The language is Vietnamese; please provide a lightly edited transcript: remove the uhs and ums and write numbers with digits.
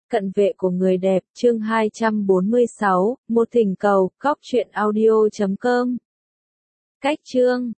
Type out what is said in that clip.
Cận vệ của người đẹp, chương 246, một thỉnh cầu, góc truyện audio.com. Cách chương